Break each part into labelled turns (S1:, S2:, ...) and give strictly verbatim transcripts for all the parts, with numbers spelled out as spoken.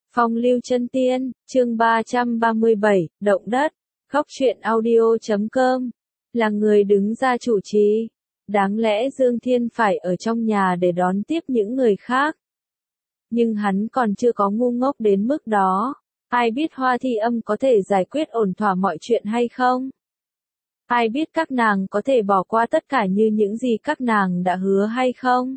S1: Phong lưu chân tiên, chương ba trăm ba mươi bảy, động đất, góc truyện audio chấm com, là người đứng ra chủ trì. Đáng lẽ Dương Thiên phải ở trong nhà để đón tiếp những người khác. Nhưng hắn còn chưa có ngu ngốc đến mức đó. Ai biết Hoa Thi Âm có thể giải quyết ổn thỏa mọi chuyện hay không? Ai biết các nàng có thể bỏ qua tất cả như những gì các nàng đã hứa hay không?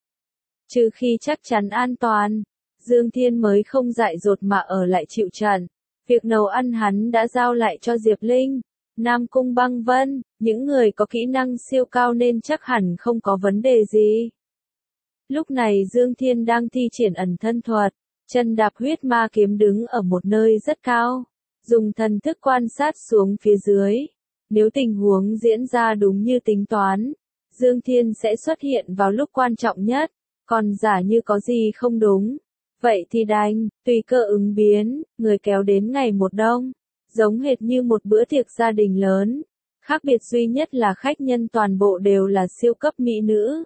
S1: Trừ khi chắc chắn an toàn, Dương Thiên mới không dại dột mà ở lại chịu trận. Việc nấu ăn hắn đã giao lại cho Diệp Linh, Nam Cung Băng Vân, những người có kỹ năng siêu cao nên chắc hẳn không có vấn đề gì. Lúc này Dương Thiên đang thi triển ẩn thân thuật, chân đạp huyết ma kiếm đứng ở một nơi rất cao, dùng thần thức quan sát xuống phía dưới. Nếu tình huống diễn ra đúng như tính toán, Dương Thiên sẽ xuất hiện vào lúc quan trọng nhất, còn giả như có gì không đúng, vậy thì đành, tùy cơ ứng biến, người kéo đến ngày một đông, giống hệt như một bữa tiệc gia đình lớn. Khác biệt duy nhất là khách nhân toàn bộ đều là siêu cấp mỹ nữ.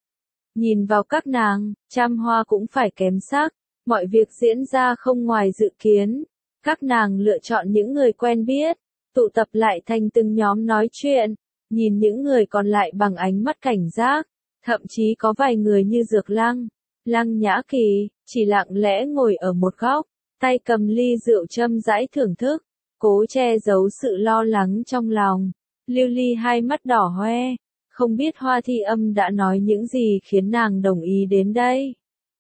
S1: Nhìn vào các nàng, trăm hoa cũng phải kém sắc, mọi việc diễn ra không ngoài dự kiến. Các nàng lựa chọn những người quen biết, tụ tập lại thành từng nhóm nói chuyện, nhìn những người còn lại bằng ánh mắt cảnh giác, thậm chí có vài người như Dược Lăng, Lăng Nhã Kỳ, chỉ lặng lẽ ngồi ở một góc, tay cầm ly rượu châm rãi thưởng thức, cố che giấu sự lo lắng trong lòng. Lưu Ly hai mắt đỏ hoe, không biết Hoa Thi Âm đã nói những gì khiến nàng đồng ý đến đây.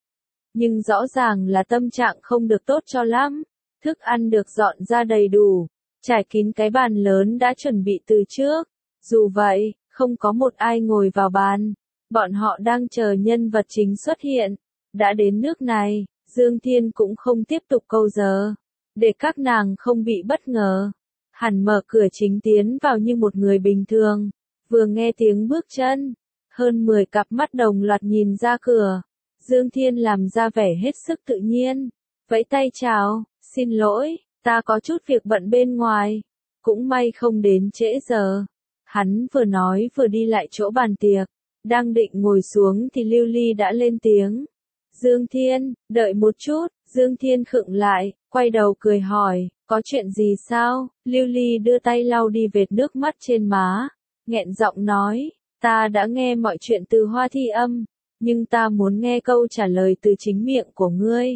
S1: Nhưng rõ ràng là tâm trạng không được tốt cho lắm, thức ăn được dọn ra đầy đủ, trải kín cái bàn lớn đã chuẩn bị từ trước. Dù vậy, không có một ai ngồi vào bàn, bọn họ đang chờ nhân vật chính xuất hiện. Đã đến nước này, Dương Thiên cũng không tiếp tục câu giờ, để các nàng không bị bất ngờ. Hẳn mở cửa chính tiến vào như một người bình thường, vừa nghe tiếng bước chân, hơn mười cặp mắt đồng loạt nhìn ra cửa. Dương Thiên làm ra vẻ hết sức tự nhiên, vẫy tay chào, xin lỗi, ta có chút việc bận bên ngoài, cũng may không đến trễ giờ. Hắn vừa nói vừa đi lại chỗ bàn tiệc, đang định ngồi xuống thì Lưu Ly đã lên tiếng. Dương Thiên, đợi một chút. Dương Thiên khựng lại, quay đầu cười hỏi, có chuyện gì sao? Lưu Ly đưa tay lau đi vệt nước mắt trên má, nghẹn giọng nói, ta đã nghe mọi chuyện từ Hoa Thi Âm, nhưng ta muốn nghe câu trả lời từ chính miệng của ngươi.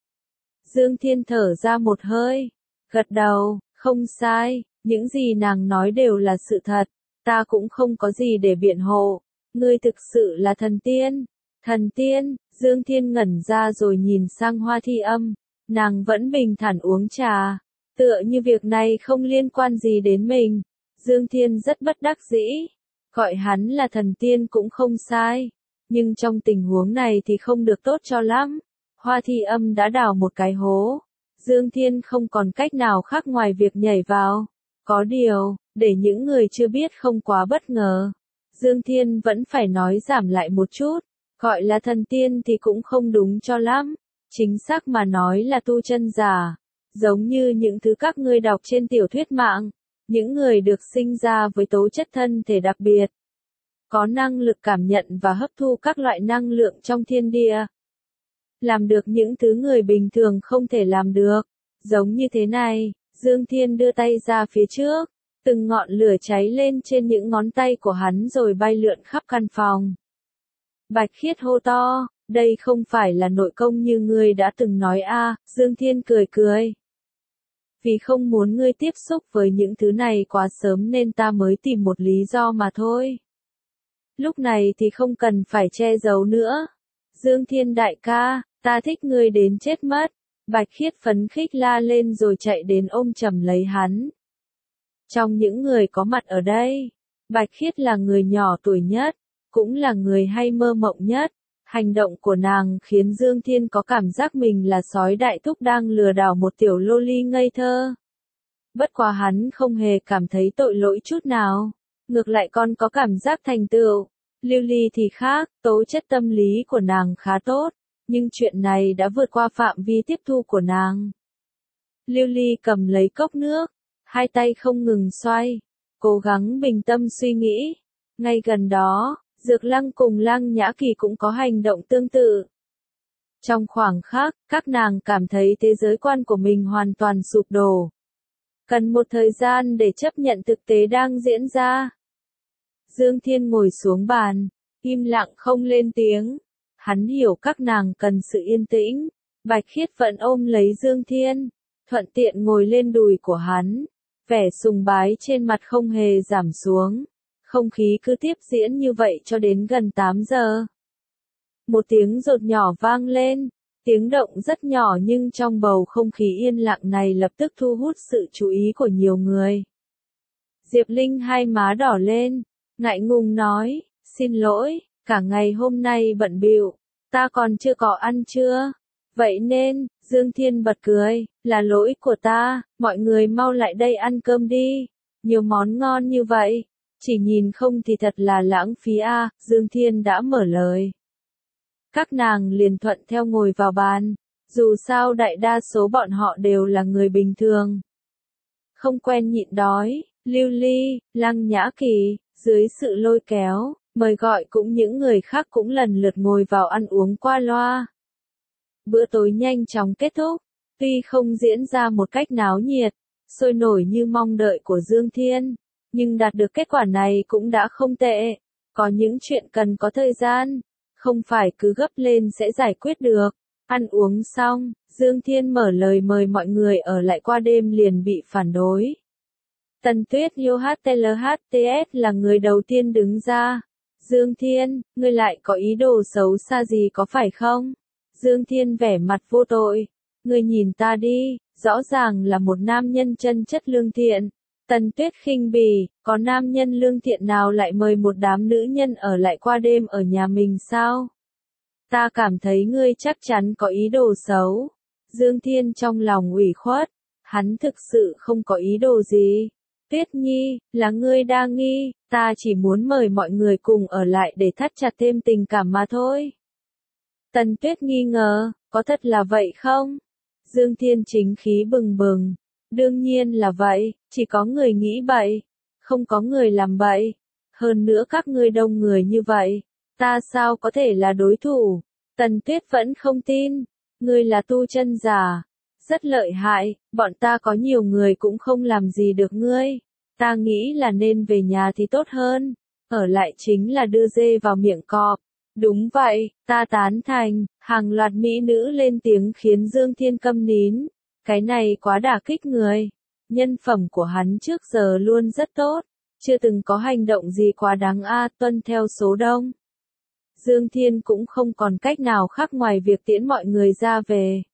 S1: Dương Thiên thở ra một hơi, gật đầu, không sai, những gì nàng nói đều là sự thật, ta cũng không có gì để biện hộ, ngươi thực sự là thần tiên. Thần tiên, Dương Thiên ngẩn ra rồi nhìn sang Hoa Thi Âm, nàng vẫn bình thản uống trà, tựa như việc này không liên quan gì đến mình. Dương Thiên rất bất đắc dĩ, gọi hắn là thần tiên cũng không sai, nhưng trong tình huống này thì không được tốt cho lắm. Hoa Thi Âm đã đào một cái hố, Dương Thiên không còn cách nào khác ngoài việc nhảy vào. Có điều, để những người chưa biết không quá bất ngờ, Dương Thiên vẫn phải nói giảm lại một chút. Gọi là thần tiên thì cũng không đúng cho lắm, chính xác mà nói là tu chân giả, giống như những thứ các ngươi đọc trên tiểu thuyết mạng, những người được sinh ra với tố chất thân thể đặc biệt, có năng lực cảm nhận và hấp thu các loại năng lượng trong thiên địa, làm được những thứ người bình thường không thể làm được. Giống như thế này, Dương Thiên đưa tay ra phía trước, từng ngọn lửa cháy lên trên những ngón tay của hắn rồi bay lượn khắp căn phòng. Bạch Khiết hô to, đây không phải là nội công như ngươi đã từng nói a. À. Dương Thiên cười cười. Vì không muốn ngươi tiếp xúc với những thứ này quá sớm nên ta mới tìm một lý do mà thôi. Lúc này thì không cần phải che giấu nữa. Dương Thiên đại ca, ta thích ngươi đến chết mất. Bạch Khiết phấn khích la lên rồi chạy đến ôm chầm lấy hắn. Trong những người có mặt ở đây, Bạch Khiết là người nhỏ tuổi nhất, cũng là người hay mơ mộng nhất. Hành động của nàng khiến Dương Thiên có cảm giác mình là sói đại thúc đang lừa đảo một tiểu loli ngây thơ. Bất quá hắn không hề cảm thấy tội lỗi chút nào, ngược lại còn có cảm giác thành tựu. Lưu Ly thì khác, tố chất tâm lý của nàng khá tốt, nhưng chuyện này đã vượt qua phạm vi tiếp thu của nàng. Lưu Ly cầm lấy cốc nước, hai tay không ngừng xoay, cố gắng bình tâm suy nghĩ. Ngay gần đó, Dược Lăng cùng Lăng Nhã Kỳ cũng có hành động tương tự. Trong khoảng khắc, các nàng cảm thấy thế giới quan của mình hoàn toàn sụp đổ. Cần một thời gian để chấp nhận thực tế đang diễn ra. Dương Thiên ngồi xuống bàn, im lặng không lên tiếng. Hắn hiểu các nàng cần sự yên tĩnh. Bạch Khiết vẫn ôm lấy Dương Thiên, thuận tiện ngồi lên đùi của hắn. Vẻ sùng bái trên mặt không hề giảm xuống. Không khí cứ tiếp diễn như vậy cho đến gần tám giờ. Một tiếng rột nhỏ vang lên. Tiếng động rất nhỏ nhưng trong bầu không khí yên lặng này lập tức thu hút sự chú ý của nhiều người. Diệp Linh hai má đỏ lên, ngại ngùng nói, xin lỗi, cả ngày hôm nay bận bịu, ta còn chưa có ăn trưa. Vậy nên, Dương Thiên bật cười, là lỗi của ta, mọi người mau lại đây ăn cơm đi, nhiều món ngon như vậy, chỉ nhìn không thì thật là lãng phí a. À, Dương Thiên đã mở lời. Các nàng liền thuận theo ngồi vào bàn, dù sao đại đa số bọn họ đều là người bình thường. Không quen nhịn đói, Lưu Ly, Lăng Nhã Kỳ, dưới sự lôi kéo, mời gọi cũng những người khác cũng lần lượt ngồi vào ăn uống qua loa. Bữa tối nhanh chóng kết thúc, tuy không diễn ra một cách náo nhiệt, sôi nổi như mong đợi của Dương Thiên, nhưng đạt được kết quả này cũng đã không tệ. Có những chuyện cần có thời gian, không phải cứ gấp lên sẽ giải quyết được. Ăn uống xong, Dương Thiên mở lời mời mọi người ở lại qua đêm liền bị phản đối. Tần Tuyết Yêu hát tê lờ hát tê ét là người đầu tiên đứng ra. Dương Thiên, ngươi lại có ý đồ xấu xa gì có phải không? Dương Thiên vẻ mặt vô tội. Ngươi nhìn ta đi, rõ ràng là một nam nhân chân chất lương thiện. Tần Tuyết khinh bỉ, có nam nhân lương thiện nào lại mời một đám nữ nhân ở lại qua đêm ở nhà mình sao? Ta cảm thấy ngươi chắc chắn có ý đồ xấu. Dương Thiên trong lòng ủy khuất, hắn thực sự không có ý đồ gì. Tuyết Nhi, là ngươi đa nghi, ta chỉ muốn mời mọi người cùng ở lại để thắt chặt thêm tình cảm mà thôi. Tần Tuyết nghi ngờ, có thật là vậy không? Dương Thiên chính khí bừng bừng. Đương nhiên là vậy, chỉ có người nghĩ bậy, không có người làm bậy. Hơn nữa các ngươi đông người như vậy, ta sao có thể là đối thủ? Tần Tuyết vẫn không tin, ngươi là tu chân giả, rất lợi hại, bọn ta có nhiều người cũng không làm gì được ngươi. Ta nghĩ là nên về nhà thì tốt hơn, ở lại chính là đưa dê vào miệng cọp. Đúng vậy, ta tán thành, hàng loạt mỹ nữ lên tiếng khiến Dương Thiên câm nín. Cái này quá đả kích người. Nhân phẩm của hắn trước giờ luôn rất tốt, chưa từng có hành động gì quá đáng a, tuân theo số đông. Dương Thiên cũng không còn cách nào khác ngoài việc tiễn mọi người ra về.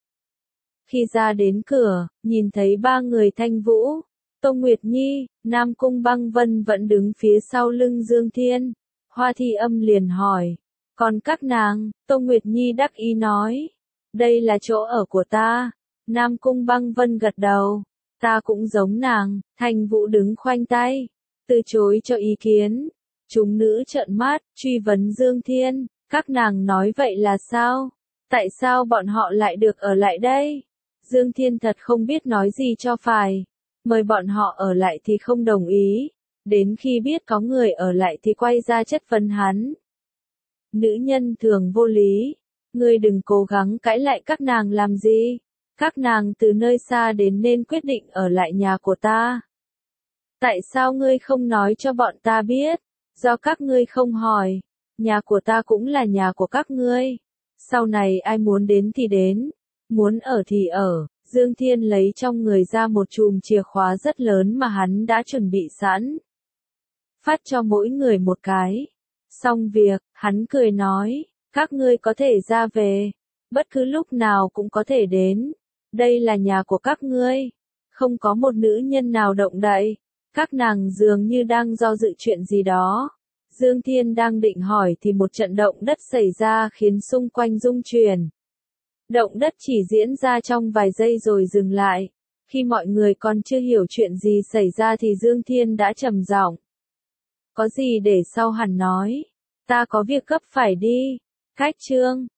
S1: Khi ra đến cửa, nhìn thấy ba người Thanh Vũ, Tô Nguyệt Nhi, Nam Cung Băng Vân vẫn đứng phía sau lưng Dương Thiên. Hoa Thi Âm liền hỏi, còn các nàng? Tô Nguyệt Nhi đắc ý nói, đây là chỗ ở của ta. Nam Cung Băng Vân gật đầu, ta cũng giống nàng. Thanh Vũ đứng khoanh tay, từ chối cho ý kiến. Chúng nữ trợn mắt, truy vấn Dương Thiên, các nàng nói vậy là sao? Tại sao bọn họ lại được ở lại đây? Dương Thiên thật không biết nói gì cho phải. Mời bọn họ ở lại thì không đồng ý, đến khi biết có người ở lại thì quay ra chất vấn hắn. Nữ nhân thường vô lý, ngươi đừng cố gắng cãi lại các nàng làm gì. Các nàng từ nơi xa đến nên quyết định ở lại nhà của ta. Tại sao ngươi không nói cho bọn ta biết? Do các ngươi không hỏi. Nhà của ta cũng là nhà của các ngươi. Sau này ai muốn đến thì đến, muốn ở thì ở. Dương Thiên lấy trong người ra một chùm chìa khóa rất lớn mà hắn đã chuẩn bị sẵn. Phát cho mỗi người một cái. Xong việc, hắn cười nói, các ngươi có thể ra về. Bất cứ lúc nào cũng có thể đến. Đây là nhà của các ngươi. Không có một nữ nhân nào động đậy. Các nàng dường như đang do dự chuyện gì đó. Dương Thiên đang định hỏi thì một trận động đất xảy ra khiến xung quanh rung chuyển. Động đất chỉ diễn ra trong vài giây rồi dừng lại. Khi mọi người còn chưa hiểu chuyện gì xảy ra thì Dương Thiên đã trầm giọng. Có gì để sau hẳn nói. Ta có việc gấp phải đi. Cách chương.